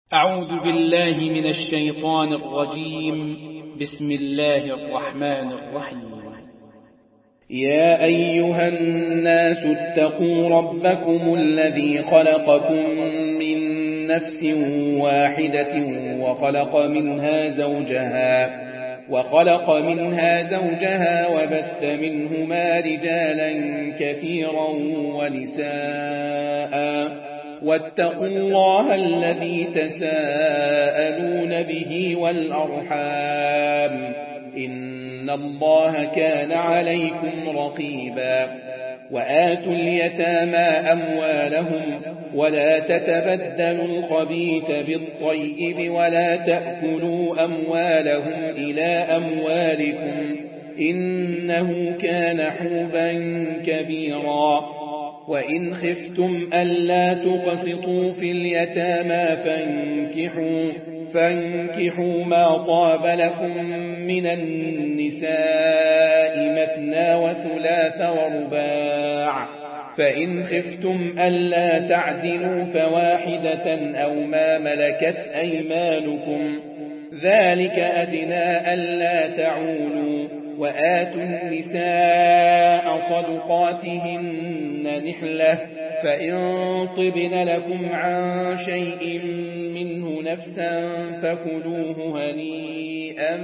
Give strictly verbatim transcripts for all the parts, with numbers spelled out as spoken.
أعوذ بالله من الشيطان الرجيم. بسم الله الرحمن الرحيم. يا أيها الناس اتقوا ربكم الذي خلقكم من نفس واحدة وخلق منها زوجها وخلق منها زوجها وبث منهما رجالا كثيرا ونساء واتقوا الله الذي تساءلون به والأرحام إن الله كان عليكم رقيبا. وآتوا اليتامى أموالهم ولا تتبدلوا الخبيث بالطيب ولا تأكلوا أموالهم إلى أموالكم إنه كان حوبا كبيرا. وإن خفتم ألا تقسطوا في اليتامى فانكحوا, فانكحوا ما طاب لكم من النساء مثنى وثلاث ورباع. فإن خفتم ألا تعدلوا فواحدة أو ما ملكت أيمانكم ذلك أدنى ألا تعولوا. وآتوا النساء صدقاتهن نحلة فإن طبن لكم عن شيء منه نفسا فكلوه هنيئا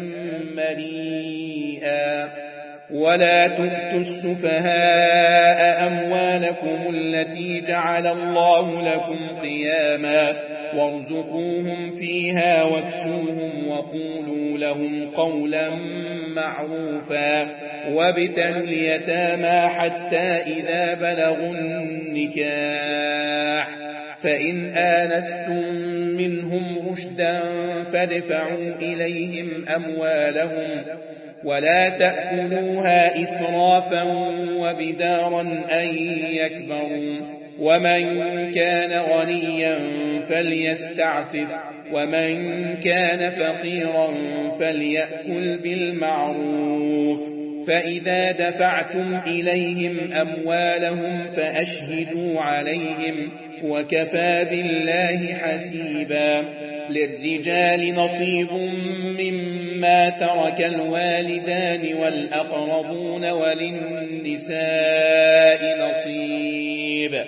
مريئا. ولا تؤتوا السفهاء أموالكم التي جعل الله لكم قياما وارزقوهم فيها واكسوهم وقولوا لهم قولا معروفا. وابتلوا اليتامى حتى إذا بلغوا النكاح فإن آنستم منهم رشدا فادفعوا إليهم أموالهم ولا تأكلوها إسرافا وبدارا أن يكبروا. ومن كان غنيا فليستعفف ومن كان فقيرا فليأكل بالمعروف. فإذا دفعتم إليهم أموالهم فأشهدوا عليهم وكفى بالله حسيبا. للرجال نصيب مما ترك الوالدان والأقربون وللنساء نصيب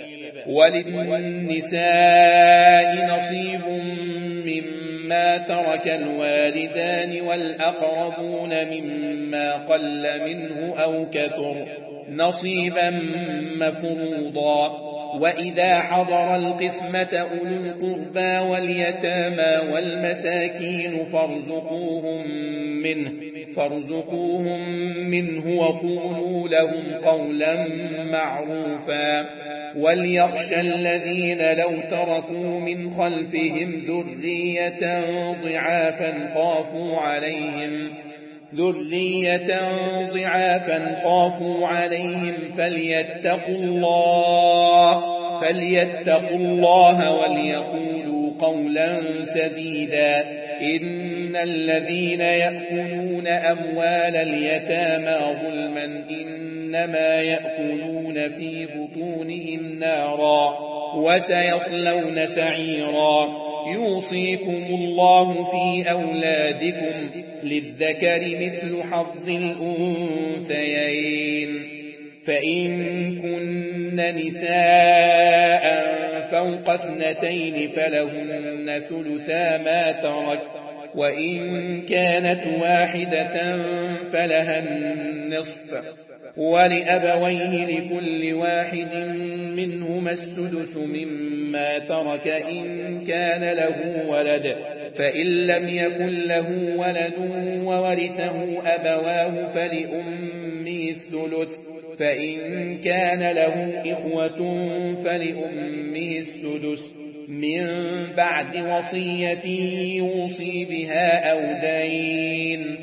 وللنساء نصيب مما ترك الوالدان والأقربون مما قل منه أو كثر نصيبا مفروضا. وإذا حضر القسمة أولو القربى واليتامى والمساكين فارزقوهم منه, فارزقوهم منه وقولوا لهم قولا معروفا. وليخشى الذين لو تركوا من خلفهم ذرية ضعافا خافوا عليهم ذرية ضعافا خافوا عليهم فليتقوا الله فليتقوا الله وليقولوا قولا سديدا. إن الذين يأكلون أموال اليتامى ظلما إنما يأكلون في بطونهم نارا وسيصلون سعيرا. يوصيكم الله في أولادكم للذكر مثل حظ الأنثيين. فإن كن نساء فوق اثنتين فلهن ثلثا ما ترك وإن كانت واحدة فلها النصف ولأبويه لكل واحد منهما السدس مما ترك إن كان له ولد. فإن لم يكن له ولد وورثه أبواه فلأمه الثلث. فإن كان له إخوة فلأمه السدس من بعد وصية يوصي بها أو دين.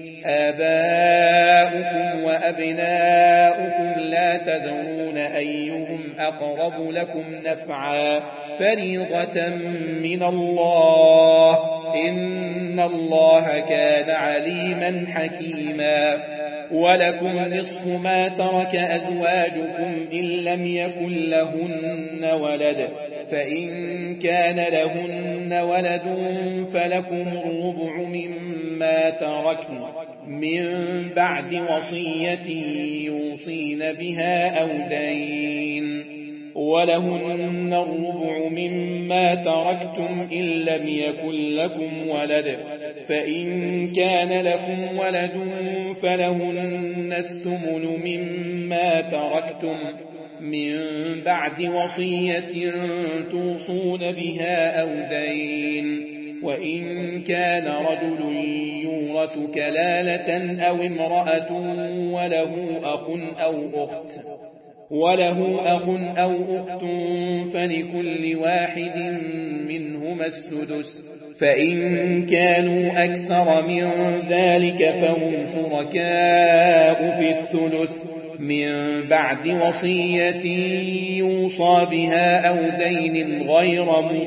آباؤكم وأبناؤكم لا تدرون أيهم أقرب لكم نفعا فريضة من الله إن الله كان عليما حكيما. ولكم نصف ما ترك أزواجكم إن لم يكن لهن ولد فإن كان لهن لهن ولد فلكم الربع مما تركن من بعد وصية يوصين بها أو دين ولهن الربع مما تركتم إن لم يكن لكم ولد فإن كان لكم ولد فلهن الثمن مما تركتم من بعد وصية توصون بها أو دين وإن كان رجل يورث كلالة أو امرأة وله أخ أو أخت وله أخ أو أخت فلكل واحد منهما السدس فإن كانوا أكثر من ذلك فهم شركاء في الثلث من بعد وصية يوصى بها أو دين غير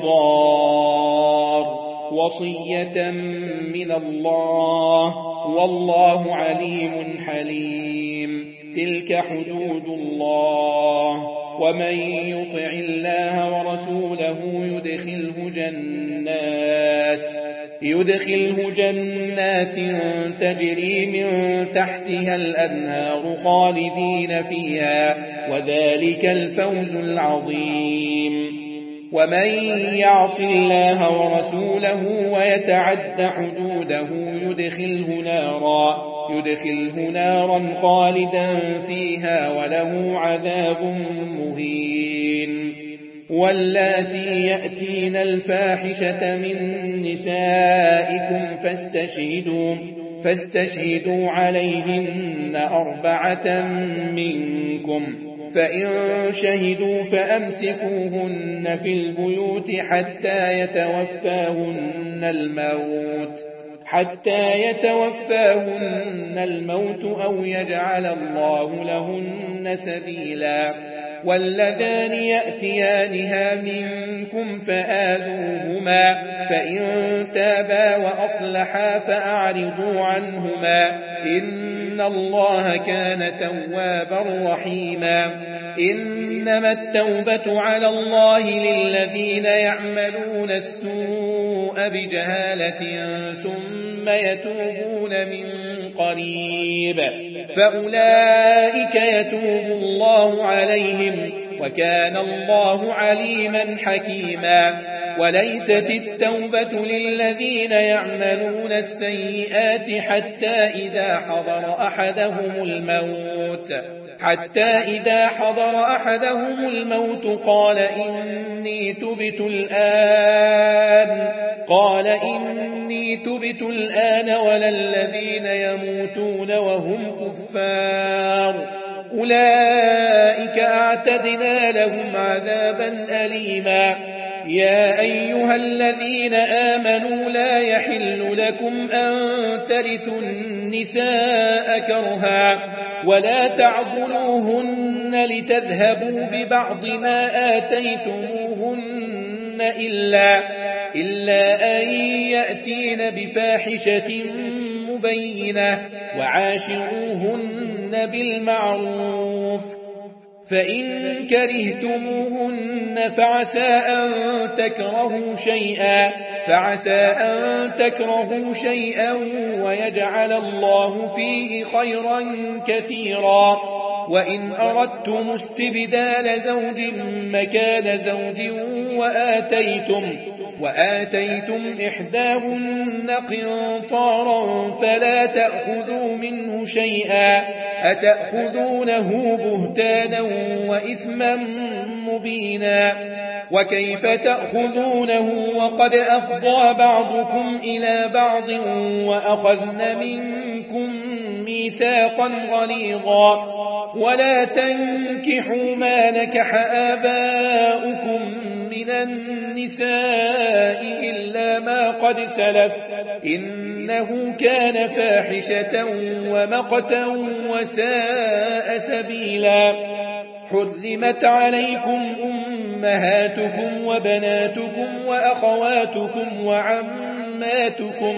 مضار وصية من الله والله عليم حليم تلك حدود الله ومن يطع الله ورسوله يدخله جنات يدخله جنات تجري من تحتها الأنهار خالدين فيها وذلك الفوز العظيم ومن يعص الله ورسوله ويتعد حدوده يدخله نارا يدخله نارا خالدا فيها وله عذاب مهين واللاتي يأتين الفاحشة من نسائكم فاستشهدوا فاستشهدوا عليهن أربعة منكم فإن شهدوا فأمسكوهن في البيوت حتى يتوفاهن الموت حتى يتوفاهن الموت أو يجعل الله لهن سبيلا واللذان يأتيانها منكم فآذوهما فإن تابا وأصلحا فأعرضوا عنهما إن الله كان توابا رحيما إنما التوبة على الله للذين يعملون السوء بجهالة ثم يتوبون من قريب فأولئك يتوب الله عليهم وكان الله عليما حكيما وليست التوبة للذين يعملون السيئات حتى إذا حضر أحدهم الموت حتى إذا حضر أحدهم الموت قال إني تبت الآن قال إني تبت الآن ولا الذين يموتون وهم كفار أولئك أعتدنا لهم عذابا أليما يا أيها الذين آمنوا لا يحل لكم أن ترثوا النساء كرها ولا تعضلوهن لتذهبوا ببعض ما آتيتموهن إلا, إلا أن يأتين بفاحشة مبينة وعاشروهن بالمعروف فإن كرهتموهن فعسى أن تكرهوا شيئا فعسى أن تكرهوا شيئا ويجعل الله فيه خيرا كثيرا وإن أردتم استبدال زوج مكان زوج وآتيتم وآتيتم إحداهن قنطارا فلا تأخذوا منه شيئا أتأخذونه بهتانا وإثما مبينا وكيف تأخذونه وقد أفضى بعضكم إلى بعض وأخذن منكم ميثاقا غليظا ولا تنكحوا ما نكح آباؤكم من النساء إلا ما قد سلف إنه كان فاحشة ومقتا وساء سبيلا حرمت عليكم أمهاتكم وبناتكم وأخواتكم وعماتكم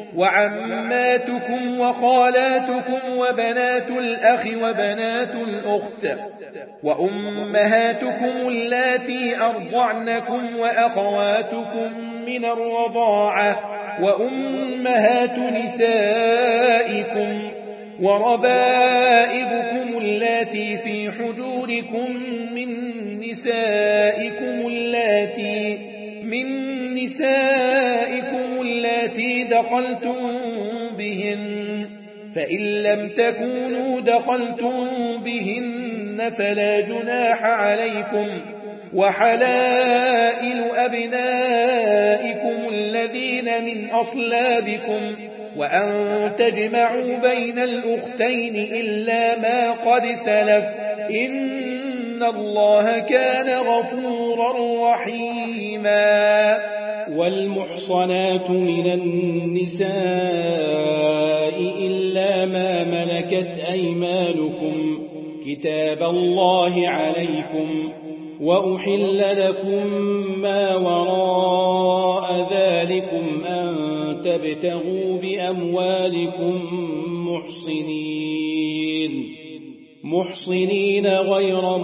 وعماتكم وخالاتكم وبنات الأخ وبنات الأخت وأمهاتكم اللاتي أرضعنكم وأخواتكم من الرضاعة وأمهات نسائكم وربائبكم اللاتي في حجوركم من نسائكم اللاتي من نسائكم اللاتي دخلتم بهن فإن لم تكونوا دخلتم بهن فلا جناح عليكم وحلائل أبنائكم الذين من أصلابكم وأن تجمعوا بين الأختين إلا ما قد سلف إن الله كان غفورا رحيما. والمحصنات من النساء إلا ما ملكت أيمانكم كتاب الله عليكم وأحل لكم ما وراء ذلكم أن تبتغوا بأموالكم محصنين محصنين غير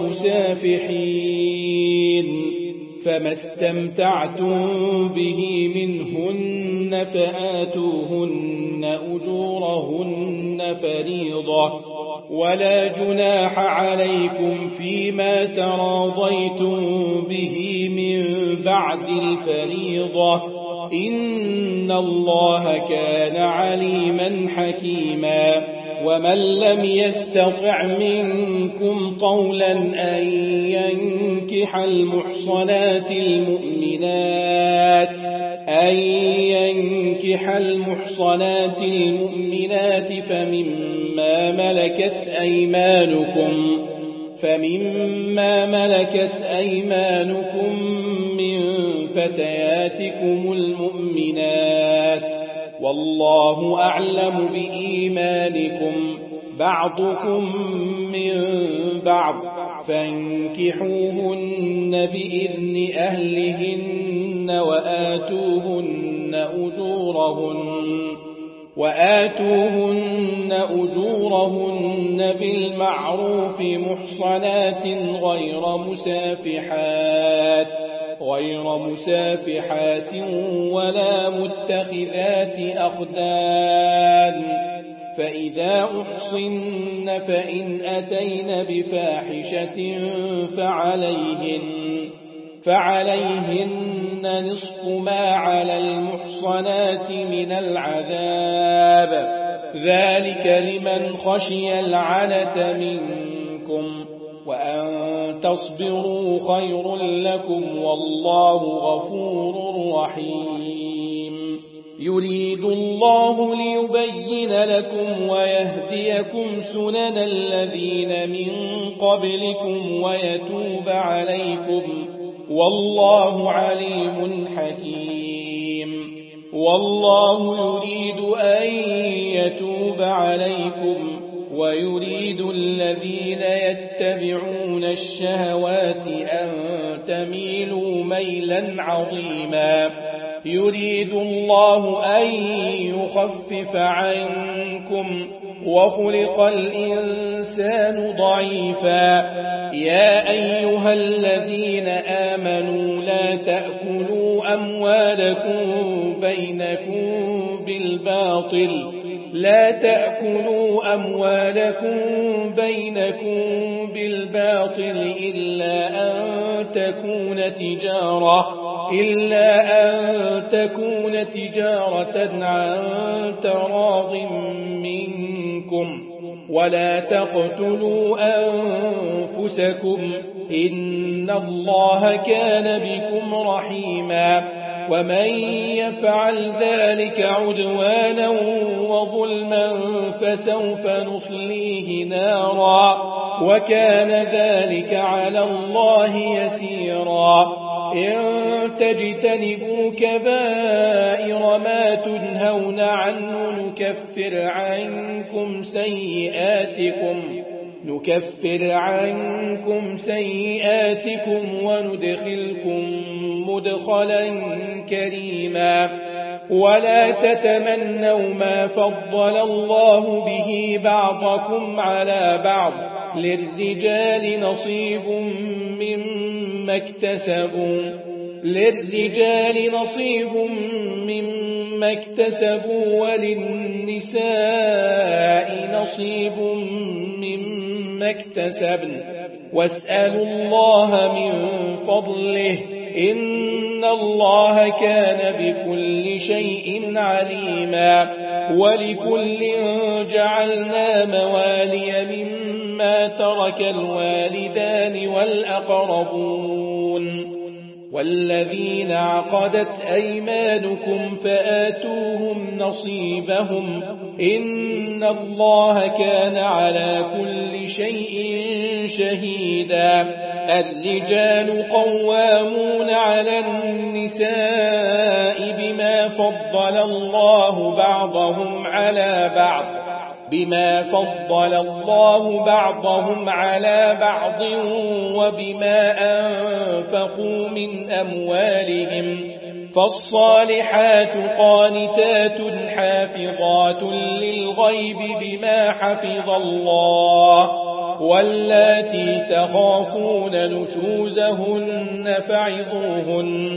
مسافحين فما استمتعتم به منهن فآتوهن أجورهن فريضة ولا جناح عليكم فيما تراضيتم به من بعد الفريضة إن الله كان عليما حكيما. ومن لم يستطع منكم طولا أن ينكح المحصنات المؤمنات أن ينكح المحصنات المؤمنات فمما ملكت أيمانكم فمما ملكت أيمانكم من فتياتكم المؤمنات والله أعلم بإيمانكم بعضكم من بعض فانكحوهن بإذن أهلهن وآتوهن أجورهن وآتوهن أجورهن بالمعروف محصنات غير مسافحات غير مسافحات ولا متخذات أخدان فإذا أحصن فإن أتين بفاحشة فعليهن فعليهن نصف ما على المحصنات من العذاب ذلك لمن خشي العنة منكم وأن تصبروا خير لكم والله غفور رحيم. يريد الله ليبين لكم ويهديكم سنن الذين من قبلكم ويتوب عليكم والله عليم حكيم. والله يريد أن يتوب عليكم ويريد الذين يتبعون الشهوات أن تميلوا ميلا عظيما. يريد الله أن يخفف عنكم وخلق الإنسان ضعيفا. يا أيها الذين آمنوا لا تأكلوا أموالكم بينكم بالباطل لا تأكلوا أموالكم بينكم بالباطل إلا أن تكون تجارة إلا أن تكون تجارة عن تراض منكم ولا تقتلوا أنفسكم إن الله كان بكم رحيما. ومن يفعل ذلك عدوانا وظلما فسوف نصليه نارا وكان ذلك على الله يسيرا. إن تجتنبوا كبائر ما تنهون عنه نكفر عنكم سيئاتكم نكفر عنكم سيئاتكم وندخلكم مدخلا كريما. ولا تتمنوا ما فضل الله به بعضكم على بعض للرجال نصيب مما اكتسبوا للرجال نصيب مما اكتسبوا وللنساء نصيب مما اكتسبن واسألوا الله من فضله إن الله كان بكل شيء عليما ولكل جعلنا موالي مما ترك الوالدان والأقربون والذين عقدت أيمانكم فآتوهم نصيبهم إن الله كان على كل شيء شهيدا الرجال قوامون على النساء بما فضل الله بعضهم على بعض بما فضل الله بعضهم على بعض وبما أنفقوا من أموالهم فالصالحات قانتات حافظات للغيب بما حفظ الله واللاتي تخافون نشوزهن فعظوهن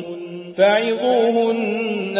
فعظوهن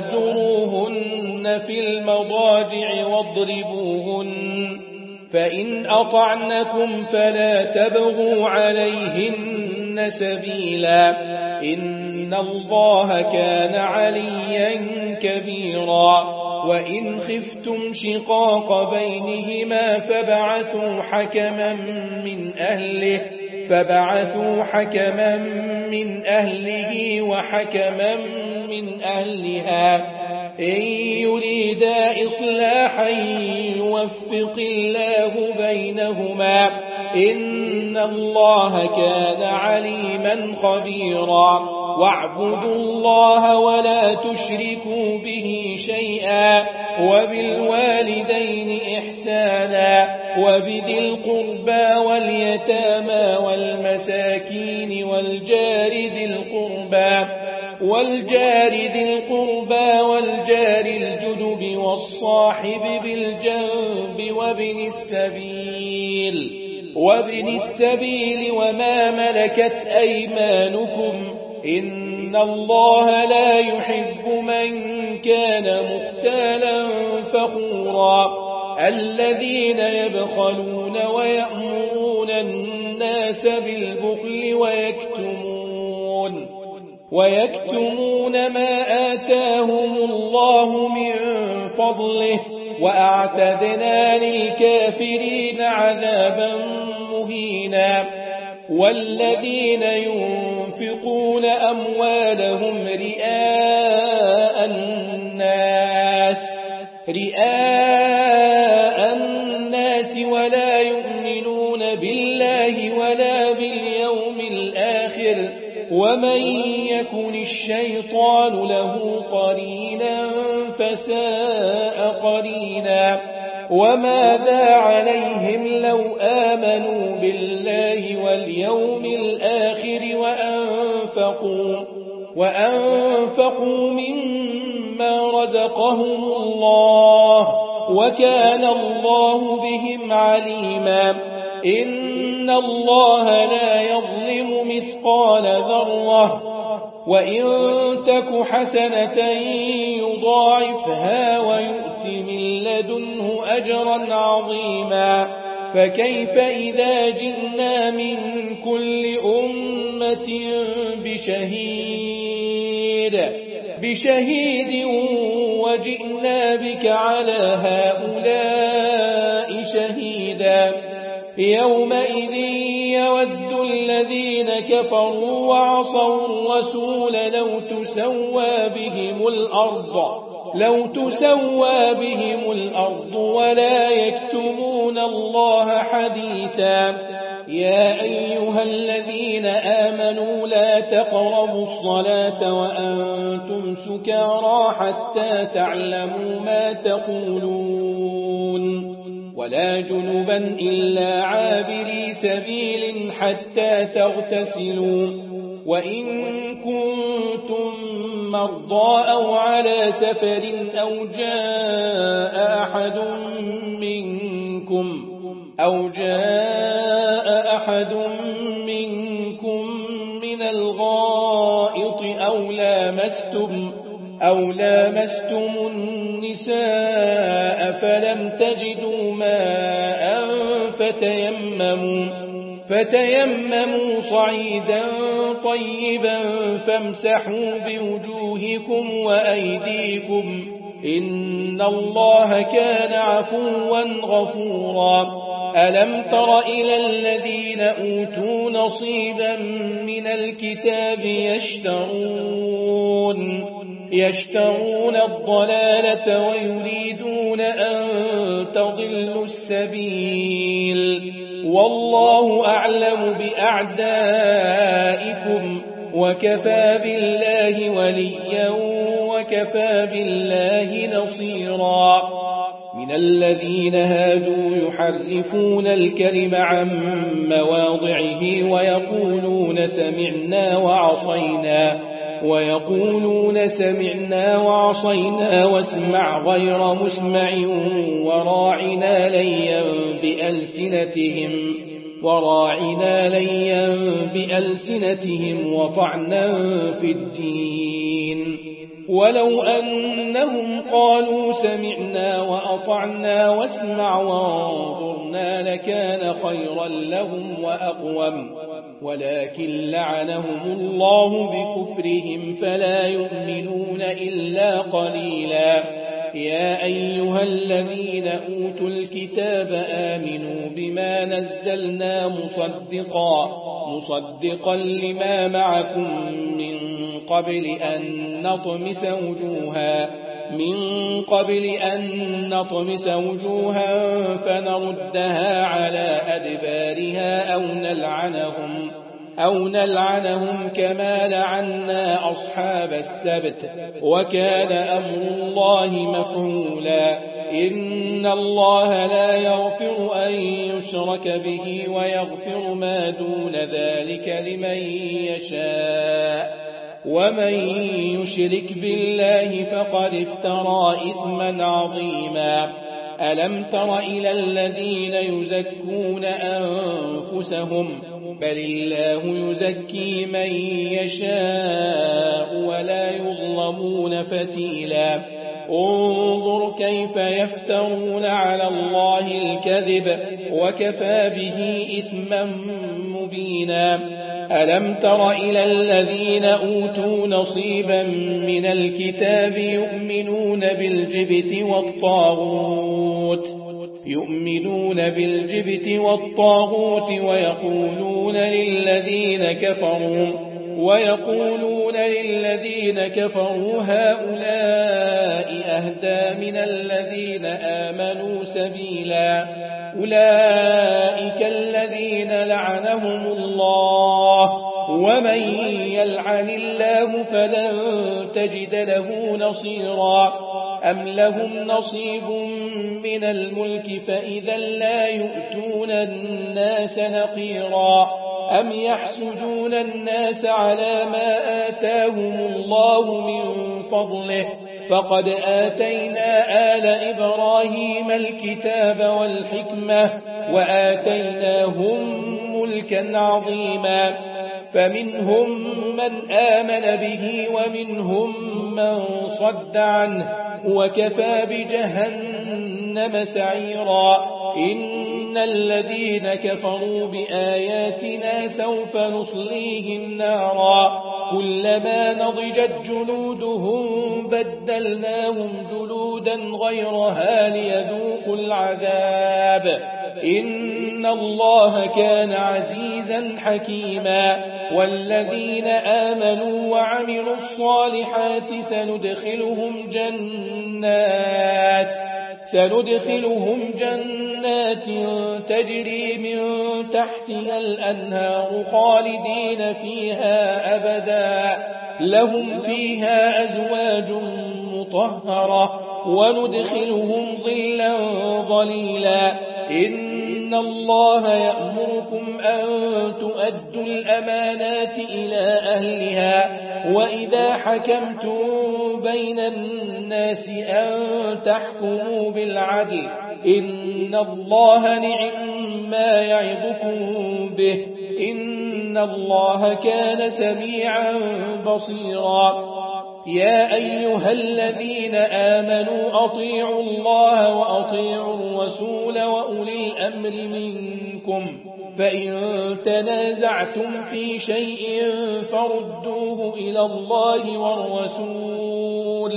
واهجروهن في المضاجع واضربوهن فإن أطعنكم فلا تبغوا عليهن سبيلا إن الله كان عليا كبيرا وإن خفتم شقاق بينهما فبعثوا حكما من أهله فبعثوا حكما من أهله وحكما من أهلها إن يريدا إصلاحا يوفق الله بينهما إن الله كان عليما خبيرا واعبدوا الله ولا تشركوا به شيئا وبالوالدين إحسانا وبذي القربى واليتامى والمساكين والجار ذي القربى والجار ذي القربى والجار الجدب والصاحب بالجنب وابن السبيل وابن السبيل وما ملكت أيمانكم إن الله لا يحب من كان مختالا فخورا الذين يبخلون ويأمرون الناس بالبخل ويكتمون ويكتمون ما آتاهم الله من فضله وأعتدنا للكافرين عذابا مهينا والذين ينفقون أموالهم رئاء الناس رئاء الناس ولا يؤمنون بالله ولا باليوم الآخر ومن يكن الشيطان له قرينا فساء قرينا وماذا عليهم لو آمنوا بالله واليوم الآخر وأنفقوا, وأنفقوا مما رزقهم الله وكان الله بهم عليما إن الله لا يظلم مثقال ذرة وإن تك حسنة يضاعفها ويؤت من لدنه أجرا عظيما فكيف إذا جئنا من كل أمة بشهيد بشهيد وجئنا بك على هؤلاء شهيدا يومئذ يود الذين كفروا وعصوا الرسول لو تسوى بهم الأرض لو تسوى بهم الأرض ولا يكتمون الله حديثا يا أيها الذين آمنوا لا تقربوا الصلاة وأنتم سكارى حتى تعلموا ما تقولون ولا جنبا إلا عابري سبيل حتى تغتسلوا وإن كنتم مرضى أو على سفر أو جاء أحد منكم أو جاء أحد منكم من الغائط لامستم أو لامستم النساء فلم تجدوا ماء فتيمموا فتيمموا صعيدا طيبا فامسحوا بوجوهكم وأيديكم إن الله كان عفوا غفورا ألم تر إلى الذين أوتوا نصيبا من الكتاب يشترون يشترون الضلالة ويريدون أن تضلوا السبيل والله أعلم بأعدائكم وكفى بالله وليا وكفى بالله نصيرا من الذين هادوا يحرفون الكلم عن مواضعه ويقولون سمعنا وعصينا ويقولون سمعنا وعصينا واسمع غير مسمع وراعنا ليا بألسنتهم وراعنا ليا بألسنتهم وطعنا في الدين ولو أنهم قالوا سمعنا وأطعنا واسمع وانظرنا لكان خيرا لهم وأقوم ولكن لعنهم الله بكفرهم فلا يؤمنون إلا قليلا يا أيها الذين أوتوا الكتاب آمنوا بما نزلنا مصدقا مصدقا لما معكم من قبل أن نطمس وجوها من قبل أن نطمس وجوها فنردها على أدبارها أو نلعنهم أو نلعنهم كما لعنا أصحاب السبت وكان أمر الله مفعولا إن الله لا يغفر أن يشرك به ويغفر ما دون ذلك لمن يشاء ومن يشرك بالله فقد افترى إثما عظيما ألم تر إلى الذين يزكون أنفسهم بل الله يزكي من يشاء ولا يظلمون فتيلا انظر كيف يفترون على الله الكذب وكفى به إثما مبينا ألم تر إلى الذين أوتوا نصيبا من الكتاب يؤمنون بالجبت والطاغوت يؤمنون بالجبت والطاغوت ويقولون للذين كفروا ويقولون للذين كفروا هؤلاء أهدى من الذين آمنوا سبيلا أولئك الذين لعنهم الله ومن يلعن الله فلن تجد له نصيرا أم لهم نصيب من الملك فإذا لا يؤتون الناس نقيرا أم يحسدون الناس على ما آتاهم الله من فضله فقد آتينا آل إبراهيم الكتاب والحكمة وآتيناهم ملكا عظيما فمنهم من آمن به ومنهم من صد عنه وكفى بجهنم سعيرا إن الذين كفروا بآياتنا سوف نصليهم نارا كلما نضجت جلودهم بدلناهم جلودا غيرها ليذوقوا العذاب إن الله كان عزيزا حكيما والذين آمنوا وعملوا الصالحات سندخلهم جنات سندخلهم جنات تجري من تحتها الأنهار خالدين فيها أبدا لهم فيها أزواج مطهرة وندخلهم ظلا ظليلا إن الله يأمركم أن تؤدوا الأمانات إلى أهلها وإذا حكمتم بين الناس أن تحكموا بالعدل إن الله نعم ما يعظكم به إن الله كان سميعا بصيرا يا أيها الذين آمنوا أطيعوا الله وأطيعوا الرسول وأولي الأمر منكم فإن تنازعتم في شيء فردوه إلى الله والرسول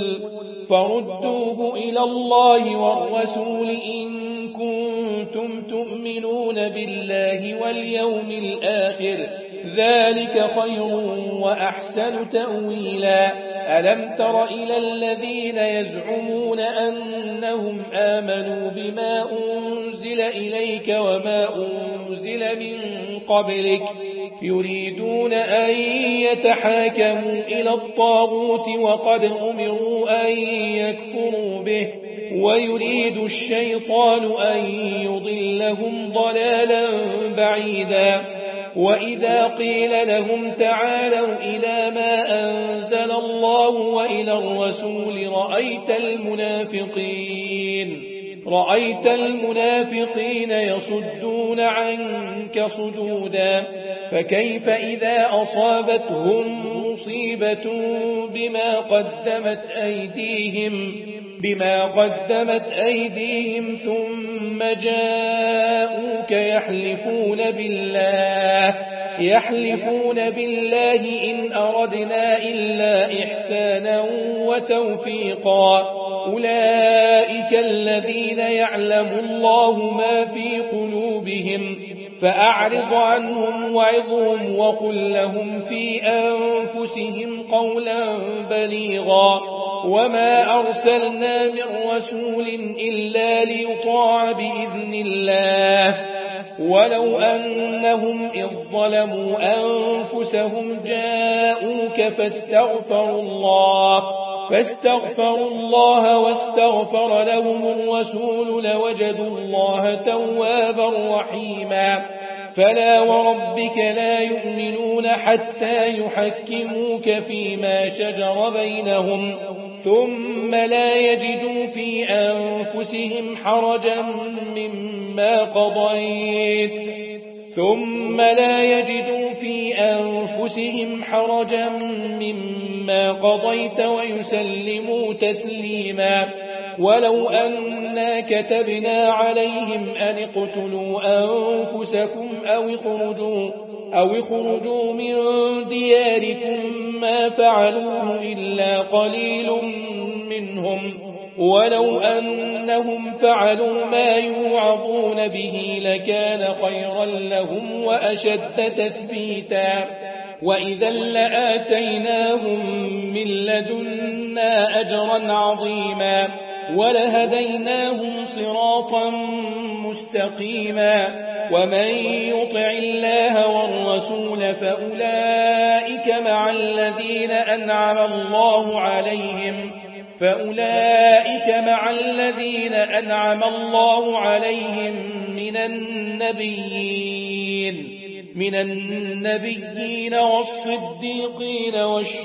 فردوه إلى الله والرسول إن كنتم تؤمنون بالله واليوم الآخر ذلك خير وأحسن تأويلا ألم تر إلى الذين يزعمون أنهم آمنوا بما أنزل إليك وما أنزل من قبلك يريدون أن يتحاكموا إلى الطاغوت وقد أمروا أن يكفروا به ويريد الشيطان أن يضلهم ضلالا بعيدا وإذا قيل لهم تعالوا إلى ما أنزل الله وإلى الرسول رأيت المنافقين رأيت المنافقين يصدون عنك صدودا فكيف إذا أصابتهم مصيبة بما قدمت أيديهم بما قدمت أيديهم ثم جاءوك يحلفون بالله يحلفون بالله إن أردنا إلا إحسانا وتوفيقا أولئك الذين يعلم الله ما في قلوبهم فأعرض عنهم وعظهم وقل لهم في أنفسهم قولا بليغا وما أرسلنا من رسول إلا ليطاع بإذن الله ولو أنهم إذ ظلموا أنفسهم جاءوك فاستغفروا الله فاستغفروا الله واستغفر لهم الرسول لوجدوا الله توابا رحيما فلا وربك لا يؤمنون حتى يحكموك فيما شجر بينهم ثم لا يجدوا في أنفسهم حرجا مما قضيت ثم لا يجدوا في أنفسهم حرجا مما قضيت ويسلموا تسليما ولو أنا كتبنا عليهم أن اقتلوا أنفسكم أو اخرجوا أو اخرجوا من دياركم ما فعلوه إلا قليل منهم ولو أنهم فعلوا ما يوعظون به لكان خيرا لهم وأشد تثبيتا وإذا لآتيناهم من لدنا أجرا عظيما ولهديناهم صراطا مستقيما ومن يطع الله والرسول فأولئك مع الذين أنعم الله عليهم فأولئك مع الذين أنعم الله عليهم من النبيين من النبيين والصديقين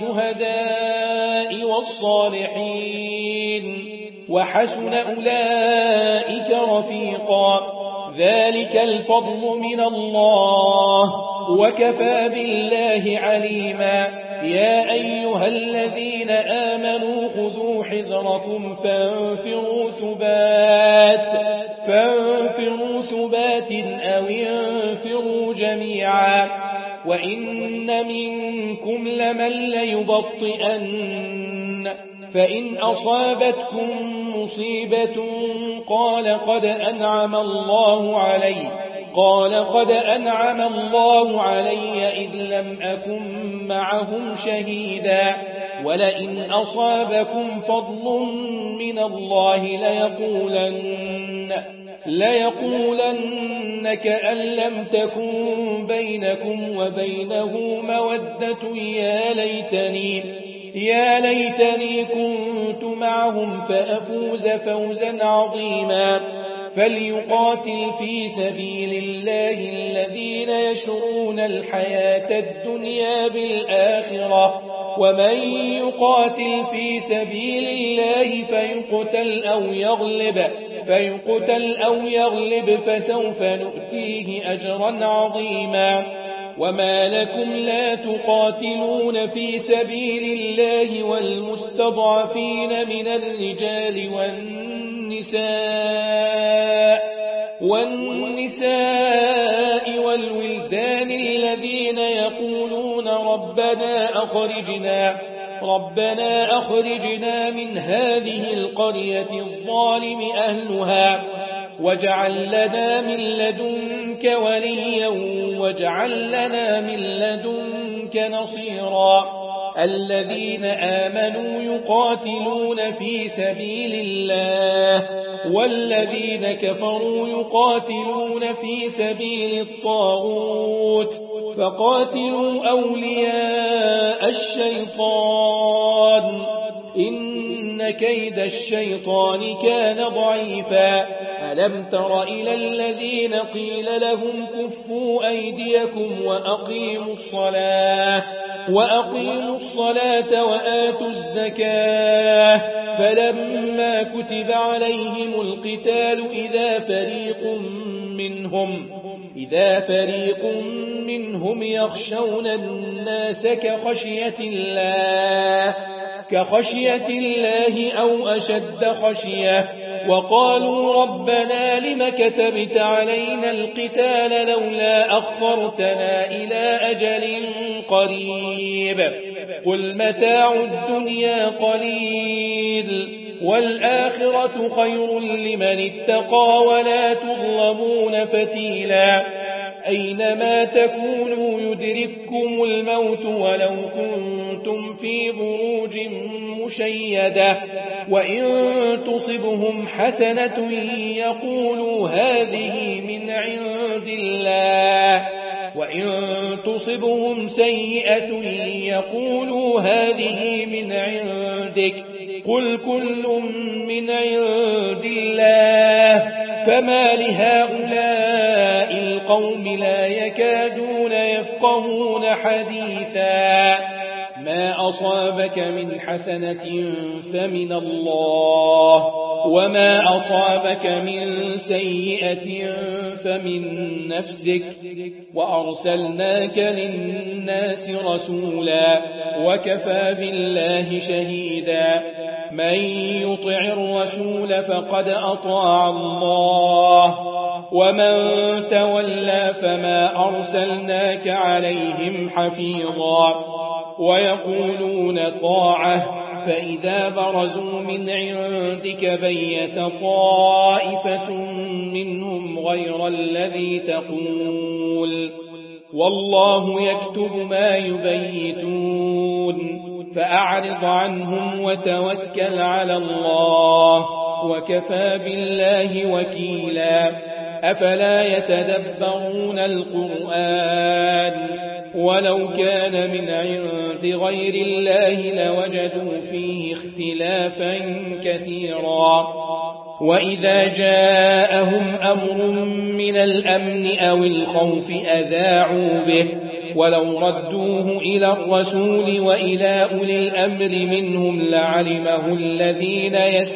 والشهداء والصالحين وحسن أولئك رفيقا ذلك الفضل من الله وكفى بالله عليما يا أيها الذين آمنوا خذوا حذركم فانفروا ثبات فانفروا ثبات أو انفروا جميعا وإن منكم لمن ليبطئن فإن أصابتكم مصيبة قال قد أنعم الله علي قال قد أنعم الله علي إذ لم أكن معهم شهيدا ولئن أصابكم فضل من الله ليقولن ليقولن كأن لم تكن بينكم وبينه مودة يا ليتني يا ليتني كنت معهم فأفوز فوزا عظيما فليقاتل في سبيل الله الذين يشرون الحياة الدنيا بالآخرة ومن يقاتل في سبيل الله فيقتل أو يغلب فيقتل أو يغلب فسوف نؤتيه أجرا عظيما وما لكم لا تقاتلون في سبيل الله والمستضعفين من الرجال والنساء والنساء والولدان الذين يقولون ربنا أخرجنا ربنا أخرجنا من هذه القرية الظالم أهلها واجعل لنا من لدنك وليا واجعل لنا من لدنك نصيرا الذين آمنوا يقاتلون في سبيل الله والذين كفروا يقاتلون في سبيل الطاغوت فقاتلوا أولياء الشيطان إن كيد الشيطان كان ضعيفا ألم تر إلى الذين قيل لهم كفوا أيديكم وأقيموا الصلاة وأقيموا الصلاة وآتوا الزكاة فلما كتب عليهم القتال إذا فريق منهم إذا فريق منهم يخشون الناس كخشية الله كخشية الله أو أشد خشية وقالوا ربنا لم كتبت علينا القتال لولا أخرتنا إلى أجل قريب قل متاع الدنيا قليل والآخرة خير لمن اتقى ولا تظلمون فتيلا أينما تكونوا يدرككم الموت ولو كنتم في بروج مشيدة وإن تصبهم حسنة يقولوا هذه من عند الله وإن تصبهم سيئة يقولوا هذه من عندك قل كل من عند الله فما لهؤلاء القوم لا يكادون يفقهون حديثا ما أصابك من حسنة فمن الله وما أصابك من سيئة فمن نفسك وأرسلناك للناس رسولا وكفى بالله شهيدا من يطع الرسول فقد أطاع الله ومن تولى فما أرسلناك عليهم حفيظا ويقولون طاعة فإذا برزوا من عندك بيت طائفة منهم غير الذي تقول والله يكتب ما يبيتون فأعرض عنهم وتوكل على الله وكفى بالله وكيلا أفلا يتدبرون القرآن ولو كان من عند غير الله لوجدوا فيه اختلافا كثيرا وإذا جاءهم أمر من الأمن أو الخوف أذاعوا به ولو ردوه إلى الرسول وإلى أولي الأمر منهم لعلمه الذين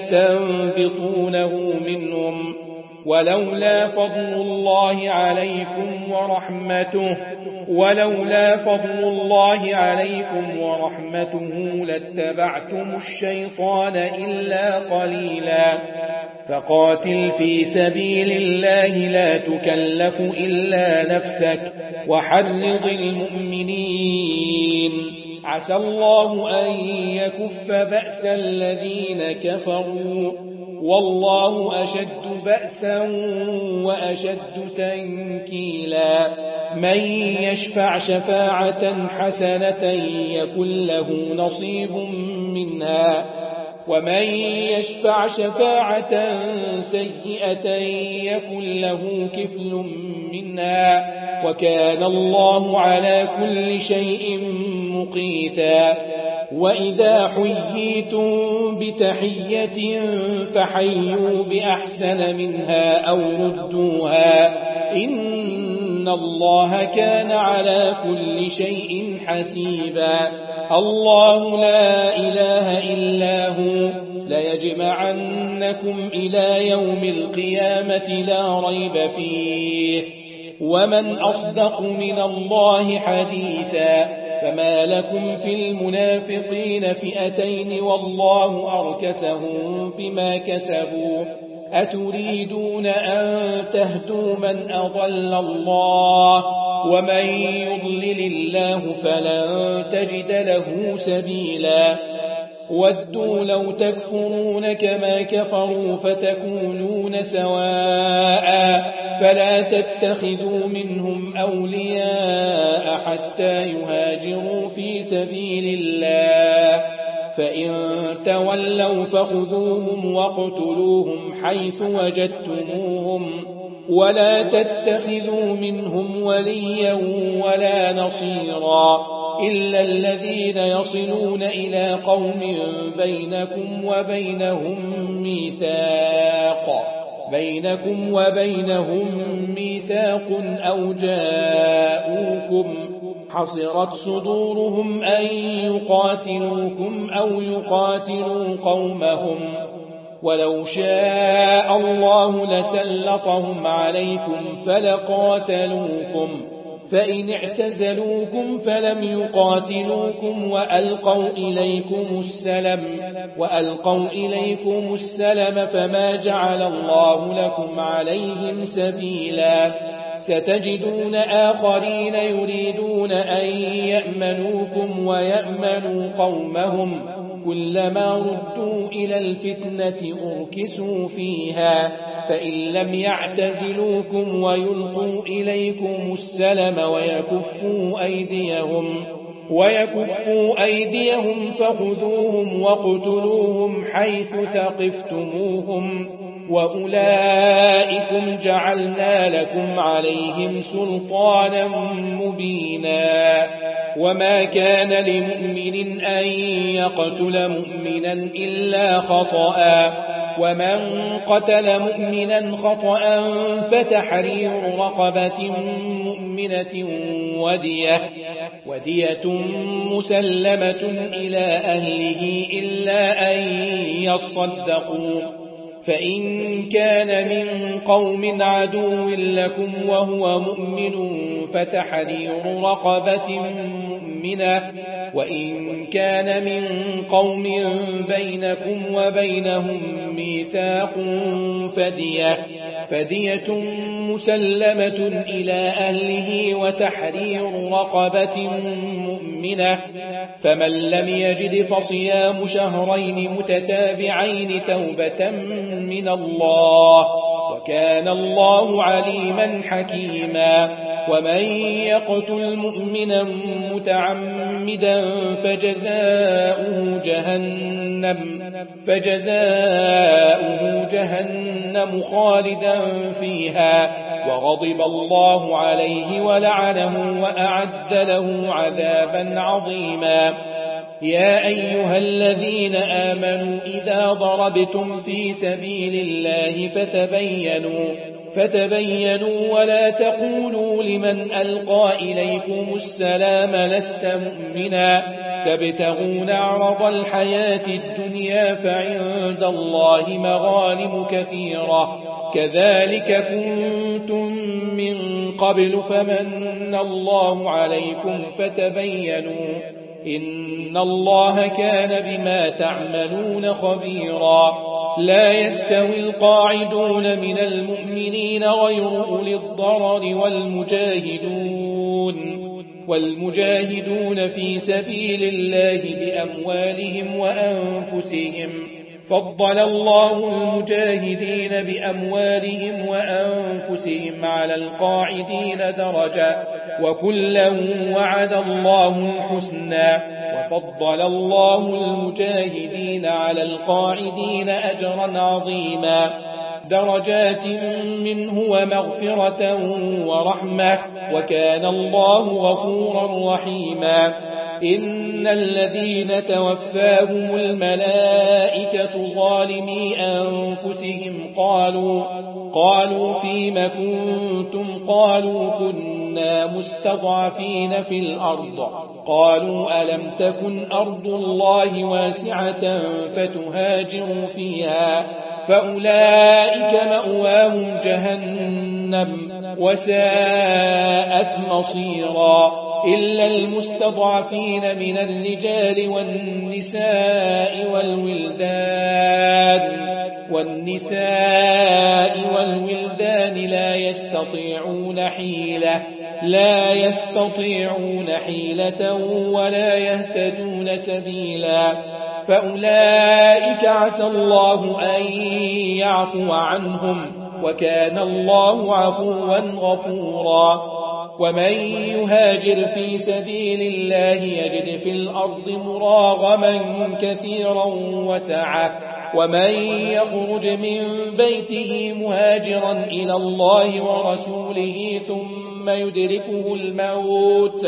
يستنبطونه منهم ولولا فضل الله عليكم ورحمته ولولا فضل الله عليكم ورحمته لاتبعتم الشيطان إلا قليلا فقاتل في سبيل الله لا تكلف إلا نفسك وحرض المؤمنين عسى الله أن يكف بأس الذين كفروا والله أشد بأسا وأشد تنكيلا من يشفع شفاعة حسنة يكن له نصيب منها ومن يشفع شفاعة سيئة يكن له كفل منها وكان الله على كل شيء مقيتا وإذا حييتم بتحية فحيوا بأحسن منها أو ردوها إن الله كان على كل شيء حسيبا الله لا إله إلا هو ليجمعنكم إلى يوم القيامة لا ريب فيه ومن أصدق من الله حديثا فما لكم في المنافقين فئتين والله أركسهم بما كسبوا أتريدون أن تهدوا من أضل الله ومن يضلل الله فلن تجد له سبيلا ودوا لو تكفرون كما كفروا فتكونون سواء فلا تتخذوا منهم أولياء حتى يهاجروا في سبيل الله فإن تولوا فخذوهم واقتلوهم حيث وجدتموهم ولا تتخذوا منهم وليا ولا نصيرا إلا الذين يصلون إلى قوم بينكم وبينهم ميثاق بينكم وبينهم ميثاق أو جاءوكم حصرت صدورهم أن يقاتلوكم أو يقاتلوا قومهم ولو شاء الله لسلطهم عليكم فلقاتلوكم فإن اعتزلوكم فلم يقاتلوكم وألقوا إليكم السلم وألقوا إليكم السلم فما جعل الله لكم عليهم سبيلا ستجدون آخرين يريدون أن يأمنوكم ويأمنوا قومهم كلما ردوا إلى الفتنة أركسوا فيها فإن لم يعتزلوكم ويلقوا إليكم السلم ويكفوا أيديهم ويكفوا أيديهم فخذوهم واقتلوهم حيث ثقفتموهم وأولئكم جعلنا لكم عليهم سلطانا مبينا وما كان لمؤمن أن يقتل مؤمنا إلا خطأ ومن قتل مؤمنا خطأ فتحرير رقبة مؤمنة ودية ودية مسلمة إلى أهله إلا أن يصدقوا فإن كان من قوم عدو لكم وهو مؤمن فتحرير رقبة مؤمنة وإن كان من قوم بينكم وبينهم ميثاق فدية فدية مسلمة إلى أهله وتحرير رقبة مؤمنة فمن لم يجد فصيام شهرين متتابعين توبة من الله وكان الله عليما حكيما ومن يقتل مؤمنا متعمدا فجزاؤه جهنم فجزاؤه جهنم خالدا فيها وغضب الله عليه ولعنه وأعد له عذابا عظيما يا أيها الذين آمنوا إذا ضربتم في سبيل الله فتبينوا فتبينوا ولا تقولوا لمن ألقى إليكم السلام لست مؤمنا تبتغون عرض الحياة الدنيا فعند الله مغانم كثيرة كذلك كنتم من قبل فمن الله عليكم فتبينوا إن الله كان بما تعملون خبيرا لا يستوي القاعدون من المؤمنين غير أولي الضرر والمجاهدون والمجاهدون في سبيل الله بأموالهم وأنفسهم فضل الله المجاهدين بأموالهم وأنفسهم على القاعدين درجة وكلا وعد الله الحسنى وفضل الله المجاهدين على القاعدين أجرا عظيما درجات منه ومغفرة ورحمة وكان الله غفورا رحيما إن الذين توفاهم الملائكة ظالمي أنفسهم قالوا قالوا فيم كنتم قالوا كنا مستضعفين في الأرض قالوا ألم تكن أرض الله واسعة فتهاجروا فيها فأولئك مأواهم جهنم وساءت مصيرا إلا المستضعفين من الرجال والنساء والولدان والنساء والولدان لا يستطيعون حيلة لا يستطيعون حيلة ولا يهتدون سبيلا فأولئك عسى الله أن يعفو عنهم وكان الله عفوا غفورا ومن يهاجر في سبيل الله يجد في الأرض مراغما كثيرا وسعة ومن يخرج من بيته مهاجرا إلى الله ورسوله ثم يدركه الموت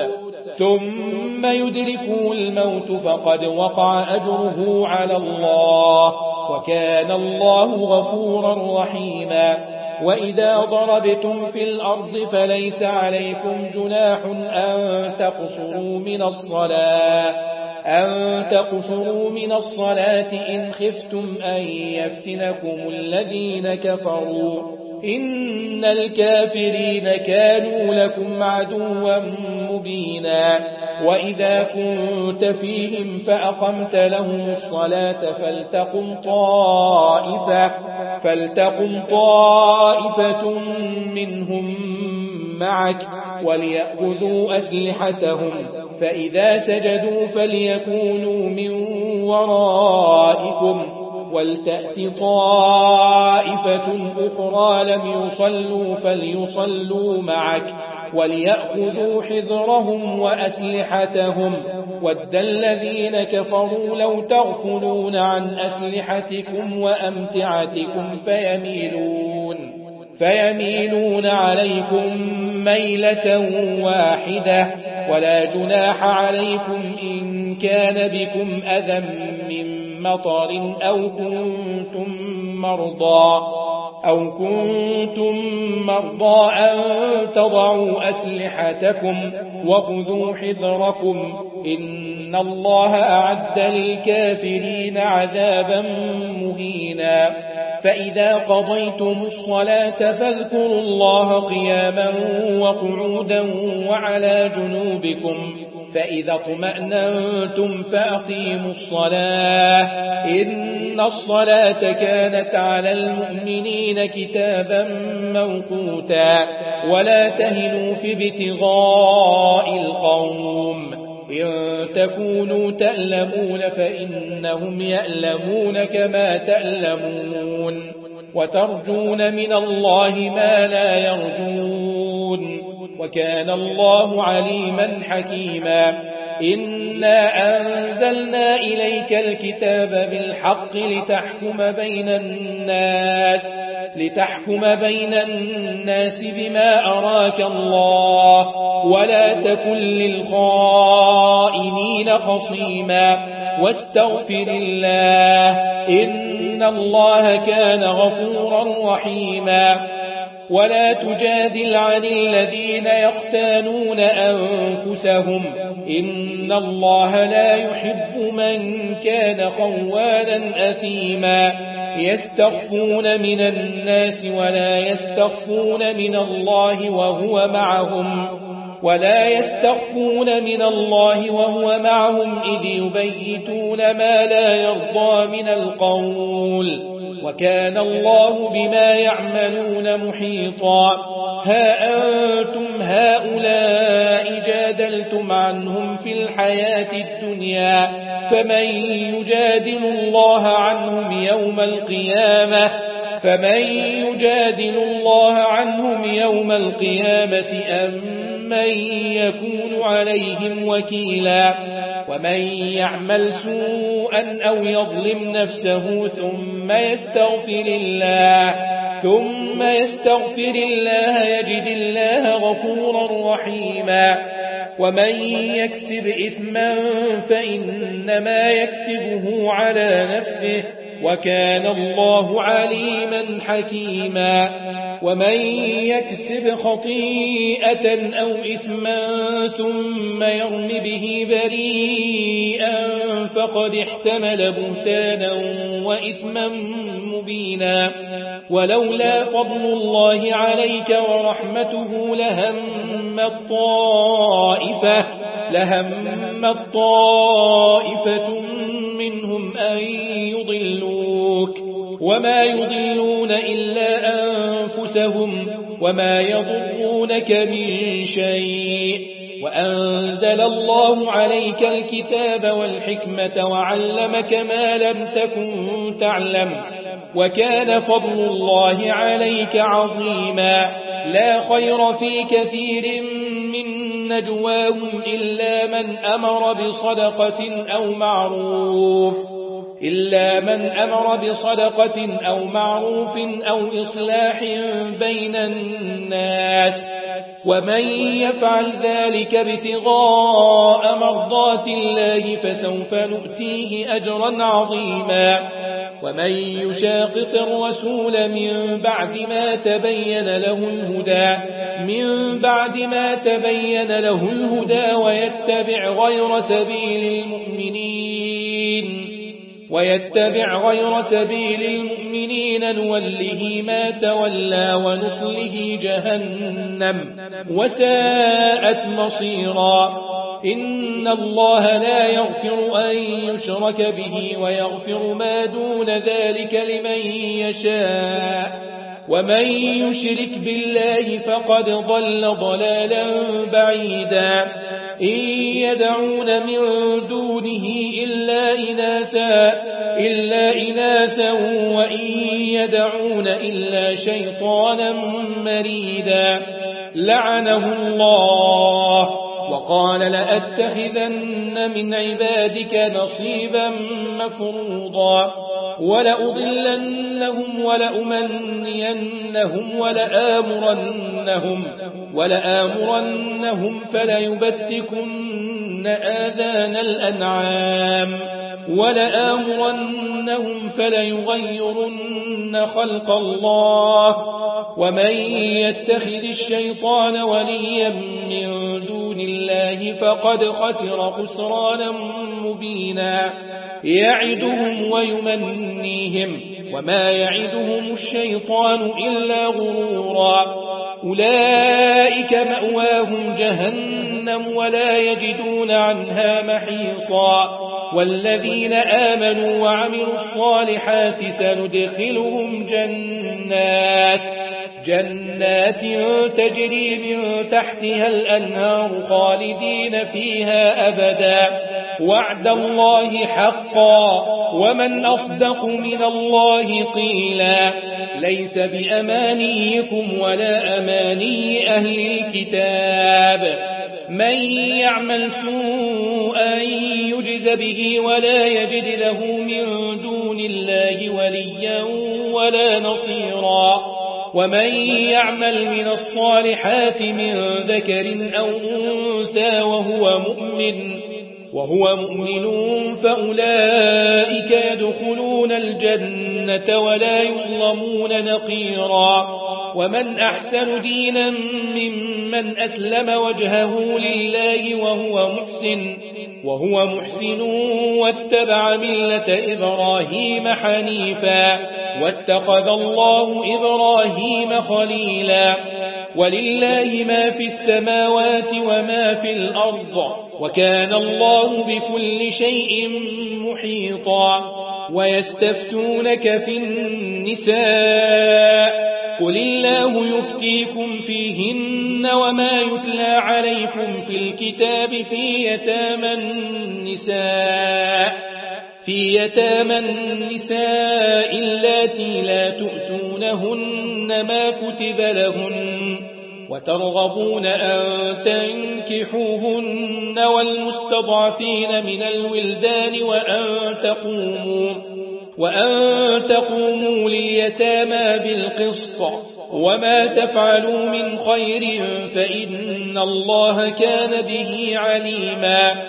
ثم يدركه الموت فقد وقع أجره على الله وكان الله غفورا رحيما وإذا ضربتم في الأرض فليس عليكم جناح أن تقصروا من الصلاة أن تقصروا من الصلاة إن خفتم أن يفتنكم الذين كفروا إن الكافرين كانوا لكم عدوا مبينا وإذا كنت فيهم فأقمت لهم الصلاة فلتقم طائفة فلتقم طائفة منهم معك وليأخذوا أسلحتهم فإذا سجدوا فليكونوا من ورائكم ولتأت طائفة أخرى لم يصلوا فليصلوا معك وليأخذوا حذرهم وأسلحتهم ود الذين كفروا لو تغفلون عن أسلحتكم وأمتعتكم فيميلون فيميلون عليكم ميلة واحدة ولا جناح عليكم إن كان بكم أذى من مطر أو كنتم مرضى أو كنتم مرضى أن تضعوا أسلحتكم وخذوا حذركم إن الله أعد للكافرين عذابا مهينا فإذا قضيتم الصلاة فاذكروا الله قياما وقعودا وعلى جنوبكم فإذا اطمأننتم فأقيموا الصلاة إن الصلاة كانت على المؤمنين كتابا موقوتا ولا تهنوا في ابتغاء القوم إن تكونوا تألمون فإنهم يألمون كما تألمون وترجون من الله ما لا يرجون وكان الله عليما حكيما إنا أنزلنا إليك الكتاب بالحق لتحكم بين الناس لتحكم بين الناس بما أراك الله ولا تكن للخائنين خصيما واستغفر الله إن الله كان غفورا رحيما ولا تجادل عن الذين يختانون أنفسهم إن الله لا يحب من كان خوانا أثيما يستخفون من الناس ولا يستخفون من الله وهو معهم ولا يستخفون من الله وهو معهم إذ يبيتون ما لا يرضى من القول وكان الله بما يعملون محيطا ها أنتم هؤلاء جادلتم عنهم في الحياة الدنيا فمن يجادل الله عنهم يوم القيامة فمن يجادل الله عنهم يوم القيامة أم من يكون عليهم وكيلا ومن يعمل سوءا أو يظلم نفسه ثم يستغفر الله ثم يستغفر الله يجد الله غفورا رحيما ومن يكسب إثما فإنما يكسبه على نفسه وكان الله عليما حكيما ومن يكسب خطيئة أو إثما ثم يرم به بريئا فقد احتمل بهتانا وإثما مبينا ولولا فضل الله عليك ورحمته لهم الطائفة لهم الطائفة منهم أن يضلوك وما يضلون إلا أنفسهم وما يضرونك من شيء وأنزل الله عليك الكتاب والحكمة وعلمك ما لم تكن تعلم وكان فضل الله عليك عظيما لا خير في كثير من نجواهم إلا من أمر بصدقة أو معروف إلا من أمر بصدقة أو معروف أو إصلاح بين الناس ومن يفعل ذلك ابتغاء مرضات الله فسوف نؤتيه أجرا عظيما ومن يشاقق الرسول من بعد ما تبين له الهدى من بعد ما تبين له الهدى ويتبع غير سبيل المؤمنين ويتبع غير سبيل المؤمنين نوله ما تولى ونصله جهنم وساءت مصيرا إن الله لا يغفر أن يشرك به ويغفر ما دون ذلك لمن يشاء ومن يشرك بالله فقد ضل ضلالا بعيدا إن يدعون من دونه إلا إناثا إلا إناثا وإن يدعون إلا شيطانا مريدا لعنه الله وقال لأتخذن من عبادك نصيبا مفروضا ولأضلنهم ولأمنينهم ولآمرنهم ولآمرنهم فليبتكن آذان الأنعام ولآمرنهم فليغيرن خلق الله ومن يتخذ الشيطان وليا من دون الله فقد خسر خسرانا مبينا يعدهم ويمنيهم وما يعدهم الشيطان إلا غرورا أولئك مأواهم جهنم ولا يجدون عنها محيصا والذين آمنوا وعملوا الصالحات سندخلهم جنات جنات تجري من تحتها الأنهار خالدين فيها أبدا وعد الله حقا ومن أصدق من الله قيلا ليس بأمانيكم ولا أماني أهل الكتاب من يعمل سوءا يجز به ولا يجد له من دون الله وليا ولا نصيرا ومن يعمل من الصالحات من ذكر أو أنثى وهو مؤمن وهو مؤمن فأولئك يدخلون الجنة ولا يظلمون نقيرا ومن أحسن دينا ممن أسلم وجهه لله وهو محسن وهو محسن واتبع ملة إبراهيم حنيفا واتخذ الله إبراهيم خليلا ولله ما في السماوات وما في الأرض وكان الله بكل شيء محيطا ويستفتونك في النساء قل الله يفتيكم فيهن وما يتلى عليكم في الكتاب في يتامى النساء في يتامى النساء اللاتي لا تؤتونهن ما كتب لهن وترغبون أن تنكحوهن والمستضعفين من الولدان وأن تقوموا وأن تقوموا لليتامى بالقسط وما تفعلوا من خير فإن الله كان به عليما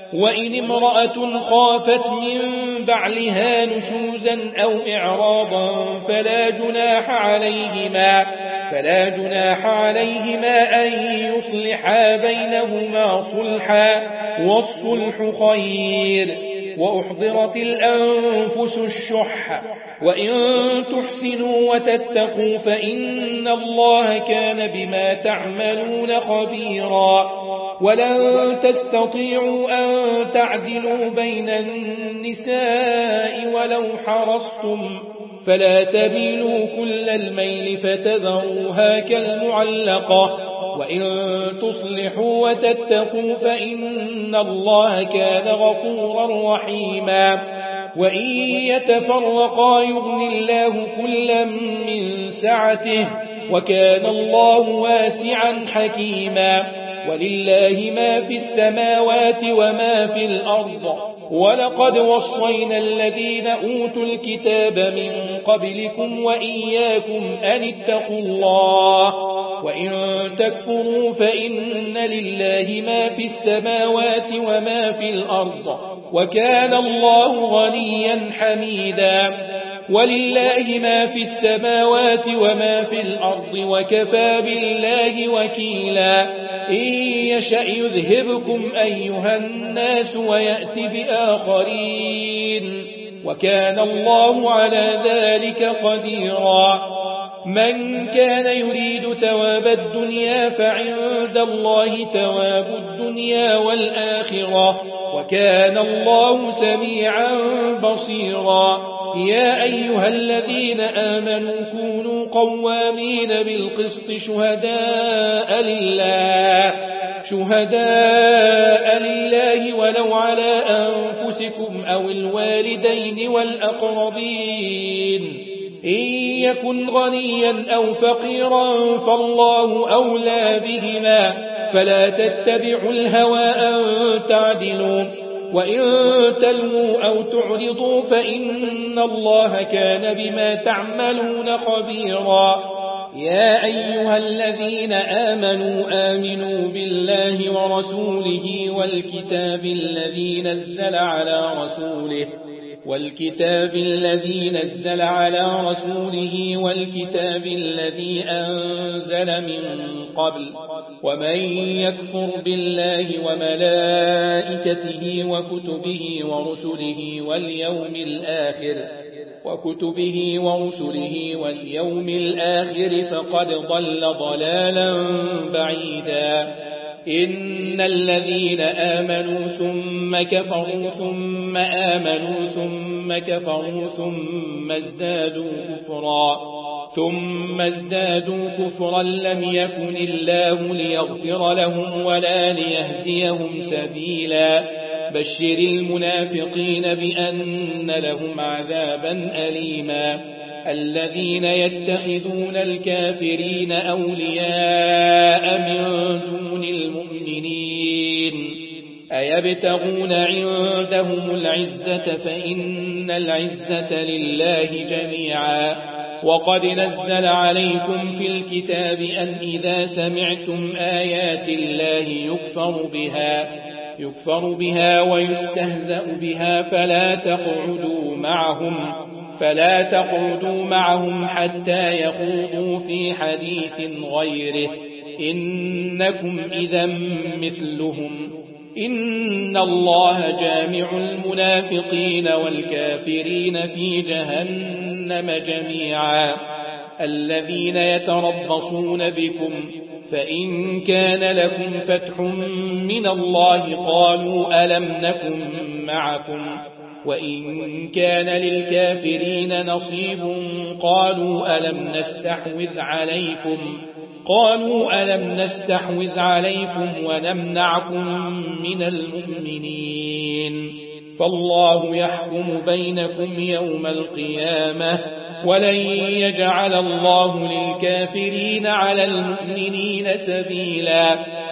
وإن امرأة خافت من بعلها نشوزا أو إعراضا فلا جناح عليهما فلا جناح عليهما أن يصلحا بينهما صلحا والصلح خير. وأحضرت الأنفس الشح وإن تحسنوا وتتقوا فإن الله كان بما تعملون خبيرا. ولن تستطيعوا أن تعدلوا بين النساء ولو حرصتم فلا تميلوا كل الميل فتذروها كالمعلقة وإن تصلحوا وتتقوا فإن الله كان غفورا رحيما. وإن يتفرقا يغن الله كلا من سعته وكان الله واسعا حكيما. ولله ما في السماوات وما في الأرض ولقد وصينا الذين أوتوا الكتاب من قبلكم وإياكم أن اتقوا الله وإن تكفروا فإن لله ما في السماوات وما في الأرض وكان الله غنيا حميدا. ولله ما في السماوات وما في الأرض وكفى بالله وكيلا. إن يشأ يذهبكم أيها الناس ويأتي بآخرين وكان الله على ذلك قديرا. من كان يريد ثواب الدنيا فعند الله ثواب الدنيا والآخرة وكان الله سميعا بصيرا. يا أيها الذين آمنوا كونوا قوامين بالقسط شهداء لله شهداء لله ولو على أنفسكم أو الوالدين والأقربين. إن يكن غنيا أو فقيرا فالله أولى بهما فلا تتبعوا الهوى أن تعدلوا وإن تلووا أو تعرضوا فإن الله كان بما تعملون خبيرا. يا أيها الذين آمنوا آمنوا بالله ورسوله والكتاب الذي نزل على رسوله والكتاب الذي نزل على رسوله والكتاب الذي أنزل من قبل ومن يكفر بالله وملائكته وكتبه ورسله واليوم الآخر وكتبه ورسله واليوم الآخر فقد ضل ضلالا بعيدا. إن الذين آمنوا ثم كفروا ثم آمنوا ثم كفروا ثم ازدادوا كفرا ثم ازدادوا كفرا لم يكن الله ليغفر لهم ولا ليهديهم سبيلا. بشر المنافقين بأن لهم عذابا أليما. الذين يتخذون الكافرين أولياء من دون المؤمنين أيبتغون عندهم العزة فإن العزة لله جميعا. وقد نزل عليكم في الكتاب أن إذا سمعتم آيات الله يكفر بها يكفر بها ويستهزأ بها فلا تقعدوا معهم فلا تقعدوا معهم حتى يخوضوا في حديث غيره إنكم إذا مثلهم. إن الله جامع المنافقين والكافرين في جهنم جميعا. الذين يتربصون بكم فإن كان لكم فتح من الله قالوا ألم نكن معكم وإن كان للكافرين نصيب قالوا ألم نستحوذ عليكم قالوا ألم نستحوذ عليكم ونمنعكم من المؤمنين. فالله يحكم بينكم يوم القيامة ولن يجعل الله للكافرين على المؤمنين سبيلا.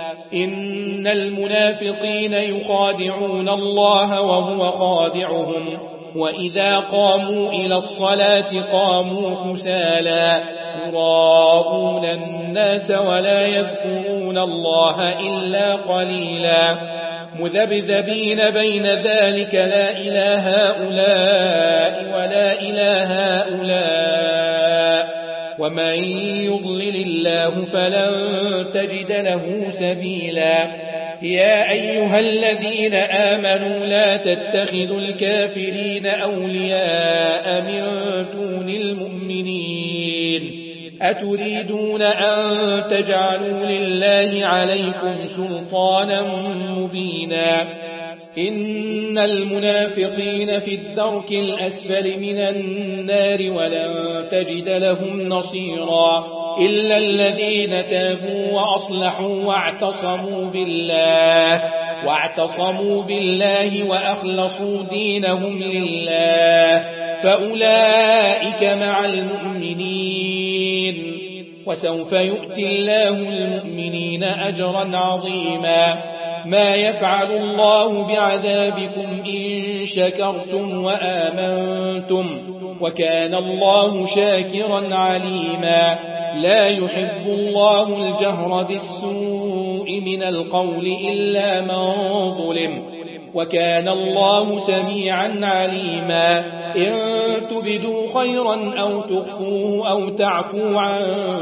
إن المنافقين يخادعون الله وهو خادعهم وإذا قاموا إلى الصلاة قاموا كسالى يراءون الناس ولا يذكرون الله إلا قليلا. مذبذبين بين ذلك لا إله هؤلاء ولا إله هؤلاء ومن يضلل الله فلن تجد له سبيلا يا أيها الذين آمنوا لا تتخذوا الكافرين أولياء من دون المؤمنين أتريدون أن تجعلوا لله عليكم سلطانا مبينا إن المنافقين في الدرك الأسفل من النار ولن تجد لهم نصيرا إلا الذين تابوا وأصلحوا واعتصموا بالله واعتصموا بالله وأخلصوا دينهم لله فأولئك مع المؤمنين وسوف يؤتي الله المؤمنين أجرا عظيما ما يفعل الله بعذابكم إن شكرتم وآمنتم وكان الله شاكرا عليما لا يحب الله الجهر بالسوء من القول إلا من ظلم وكان الله سميعا عليما إن تبدوا خيرا أو تخفوه أو تعفو عن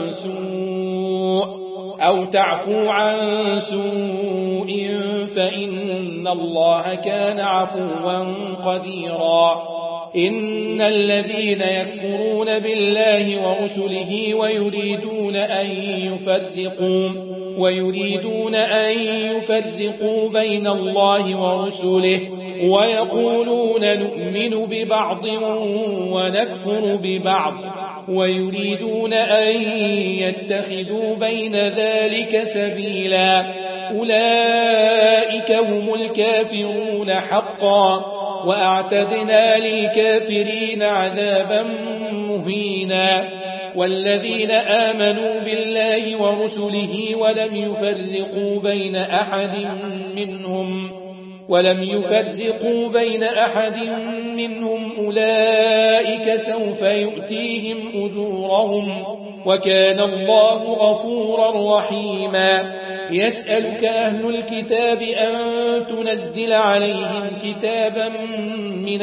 سوء أو تعفو عن سوء فإن الله كان عفوا قديرا إن الذين يكفرون بالله ورسله ويريدون أن يفرقوا ويريدون أن يفرقوا بين الله ورسله ويقولون نؤمن ببعض ونكفر ببعض ويريدون أن يتخذوا بين ذلك سبيلا أولئك هم الكافرون حقا وأعتدنا للكافرين عذابا مهينا والذين آمنوا بالله ورسله ولم يفرقوا بين أحد منهم ولم يفرقوا بين أحد منهم أولئك سوف يؤتيهم أجورهم وكان الله غفورا رحيما يسألك أهل الكتاب أن تنزل عليهم كتابا من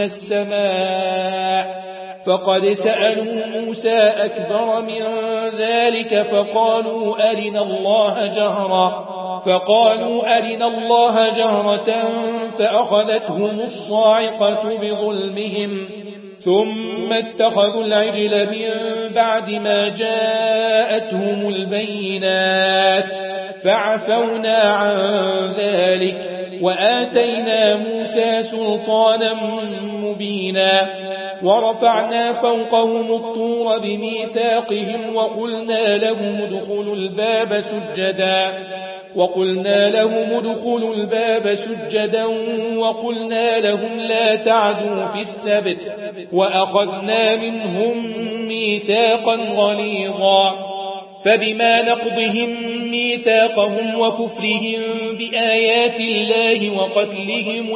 السماء فقد سألوا موسى أكبر من ذلك فقالوا أرنا الله جهرا فقالوا أرنا الله جهرة فأخذتهم الصاعقة بظلمهم ثم اتخذوا العجل من بعد ما جاءتهم البينات فعفونا عن ذلك وآتينا موسى سلطانا مبينا ورفعنا فوقهم الطور بميثاقهم وقلنا لهم ادخلوا الباب سجدا وقلنا لهم ادخلوا الباب سجدا وقلنا لهم لا تعدوا في السبت وأخذنا منهم ميثاقا غليظا فبما نقضهم ميثاقهم وكفرهم بآيات الله وقتلهم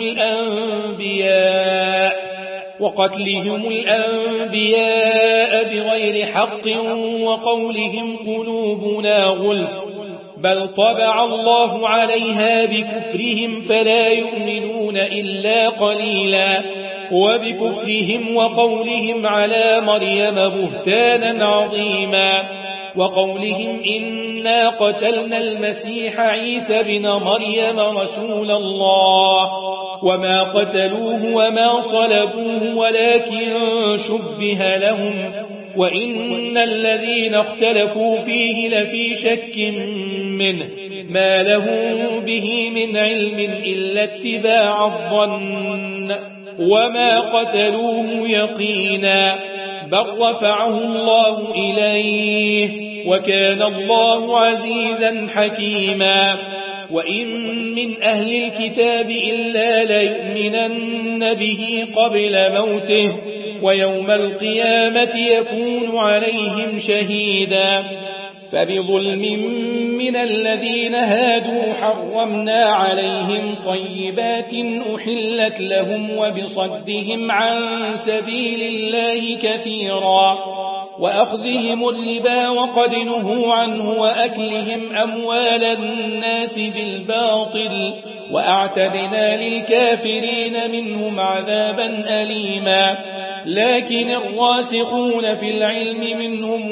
الأنبياء وقتلهم الأنبياء بغير حق وقولهم قلوبنا غلف بل طبع الله عليها بكفرهم فلا يؤمنون إلا قليلا وبكفرهم وقولهم على مريم بهتانا عظيما وقولهم إنا قتلنا المسيح عيسى بن مريم رسول الله وما قتلوه وما صلبوه ولكن شبه لهم وإن الذين اختلفوا فيه لفي شك منه ما له به من علم إلا اتباع الظن وما قتلوه يقينا بل رفعه الله إليه وكان الله عزيزا حكيما وإن من أهل الكتاب إلا ليؤمنن به قبل موته ويوم القيامة يكون عليهم شهيدا فبظلم من الذين هادوا حرمنا عليهم طيبات أحلت لهم وبصدهم عن سبيل الله كثيرا وأخذهم الربا وقد نهوا عنه وأكلهم أموال الناس بالباطل وأعتدنا للكافرين منهم عذابا أليما لكن الراسخون في العلم منهم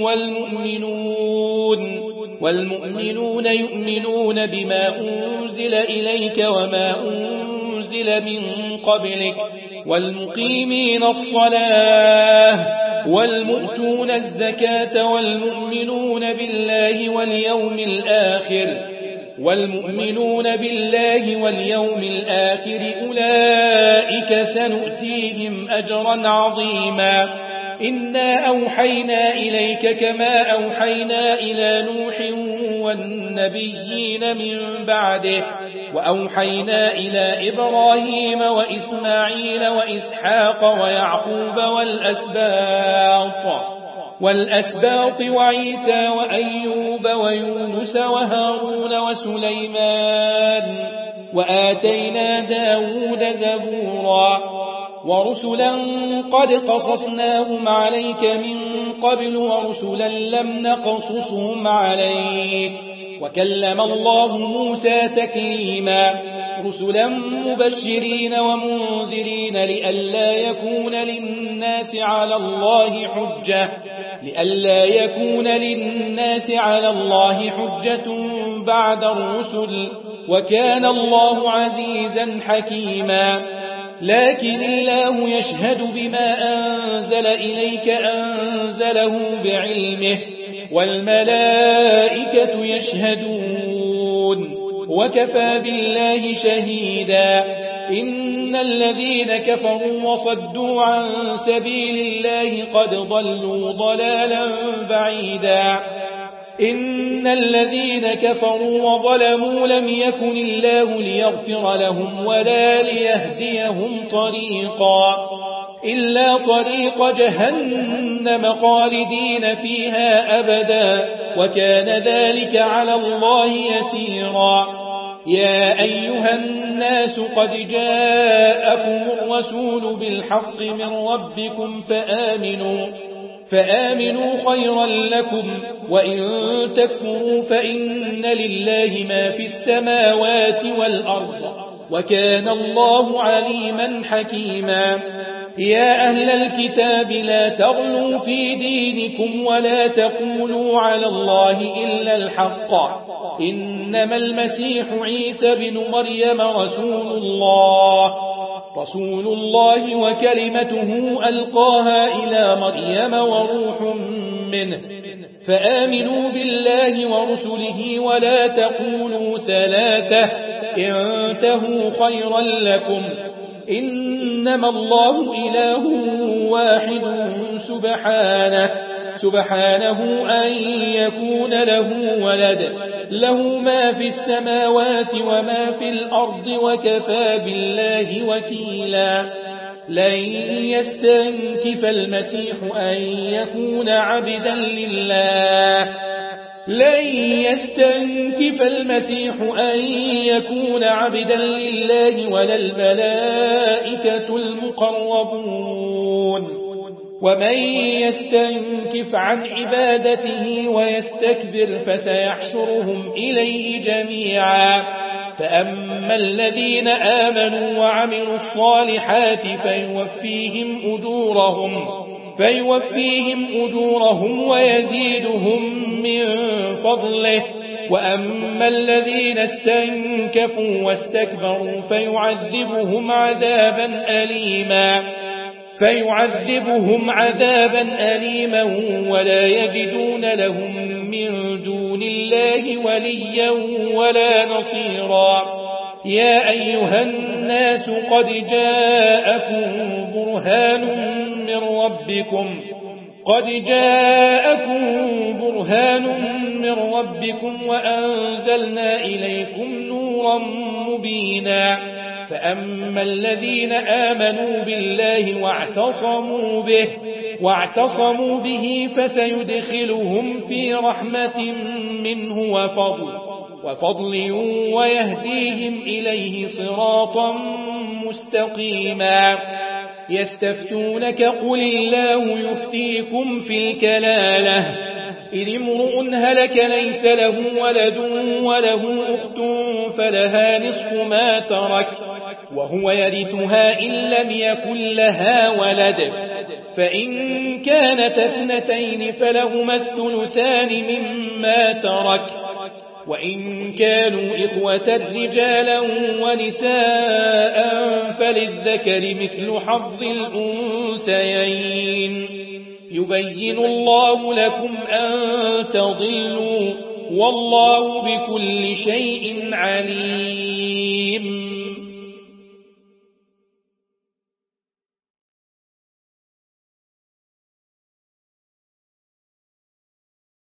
والمؤمنون والمؤمنون يؤمنون بما أنزل إليك وما أنزل من قبلك والمقيمين الصلاة والمؤتون الزكاة والمؤمنون بالله واليوم الآخر والمؤمنون بالله واليوم الآخر أولئك سنؤتيهم أجرا عظيما إنا أوحينا إليك كما أوحينا إلى نوح والنبيين من بعده وأوحينا إلى إبراهيم وإسماعيل وإسحاق ويعقوب والأسباط والأسباط وعيسى وأيوب ويونس وهارون وسليمان وآتينا داود زبورا ورسلا قد قصصناهم عليك من قبل ورسلا لم نقصصهم عليك وكلم الله موسى تكليما رسلا مبشرين ومنذرين لئلا يكون للناس على الله حجة لئلا يكون للناس على الله حجة بعد الرسل وكان الله عزيزا حكيما لكن الله يشهد بما أنزل إليك أنزله بعلمه والملائكة يشهدون وكفى بالله شهيدا إن الذين كفروا وصدوا عن سبيل الله قد ضلوا ضلالا بعيدا إن الذين كفروا وظلموا لم يكن الله ليغفر لهم ولا ليهديهم طريقا إلا طريق جهنم خالدين فيها أبدا وكان ذلك على الله يسيرا يا أيها الناس قد جاءكم الرسول بالحق من ربكم فآمنوا فآمنوا خيرا لكم وإن تكفروا فإن لله ما في السماوات والأرض وكان الله عليما حكيما يا أهل الكتاب لا تغلوا في دينكم ولا تقولوا على الله إلا الحق إنما المسيح عيسى بن مريم رسول الله رسول الله وكلمته ألقاها إلى مريم وروح منه فآمنوا بالله ورسله ولا تقولوا ثلاثة انتهوا خيرا لكم إنما الله إله واحد سبحانه سبحانه أن يكون له ولد له ما في السماوات وما في الأرض وكفى بالله وكيلا لن يستنكف المسيح أن يكون عبدا لله لن يستنكف المسيح أن يكون عبدا لله ولا الملائكة المقربون ومن يستنكف عن عبادته ويستكبر فسيحشرهم إليه جميعا فأما الذين آمنوا وعملوا الصالحات فيوفيهم أجورهم فيوفيهم أجورهم ويزيدهم من فضله وأما الذين استنكفوا واستكبروا فيعذبهم عذابا أليما فيعذبهم عذابا أليما ولا يجدون لهم من دون الله وليا ولا نصيرا يا أيها الناس قد جاءكم برهان من ربكم قد جاءكم برهان من ربكم وأنزلنا إليكم نورا مبينا فأما الذين آمنوا بالله واعتصموا به واعتصموا به فسيدخلهم في رحمة منه وفضل وفضل ويهديهم إليه صراطا مستقيما يستفتونك قل الله يفتيكم في الكلالة إن امرؤ هلك ليس له ولد وله أخت فلها نصف ما ترك وهو يرثها إن لم يكن لها ولد فإن كانت اثنتين فلهما الثلثان مما ترك وإن كانوا إخوة رجالا ونساء فللذكر مثل حظ الأنثيين يبين الله لكم أن تضلوا والله بكل شيء عليم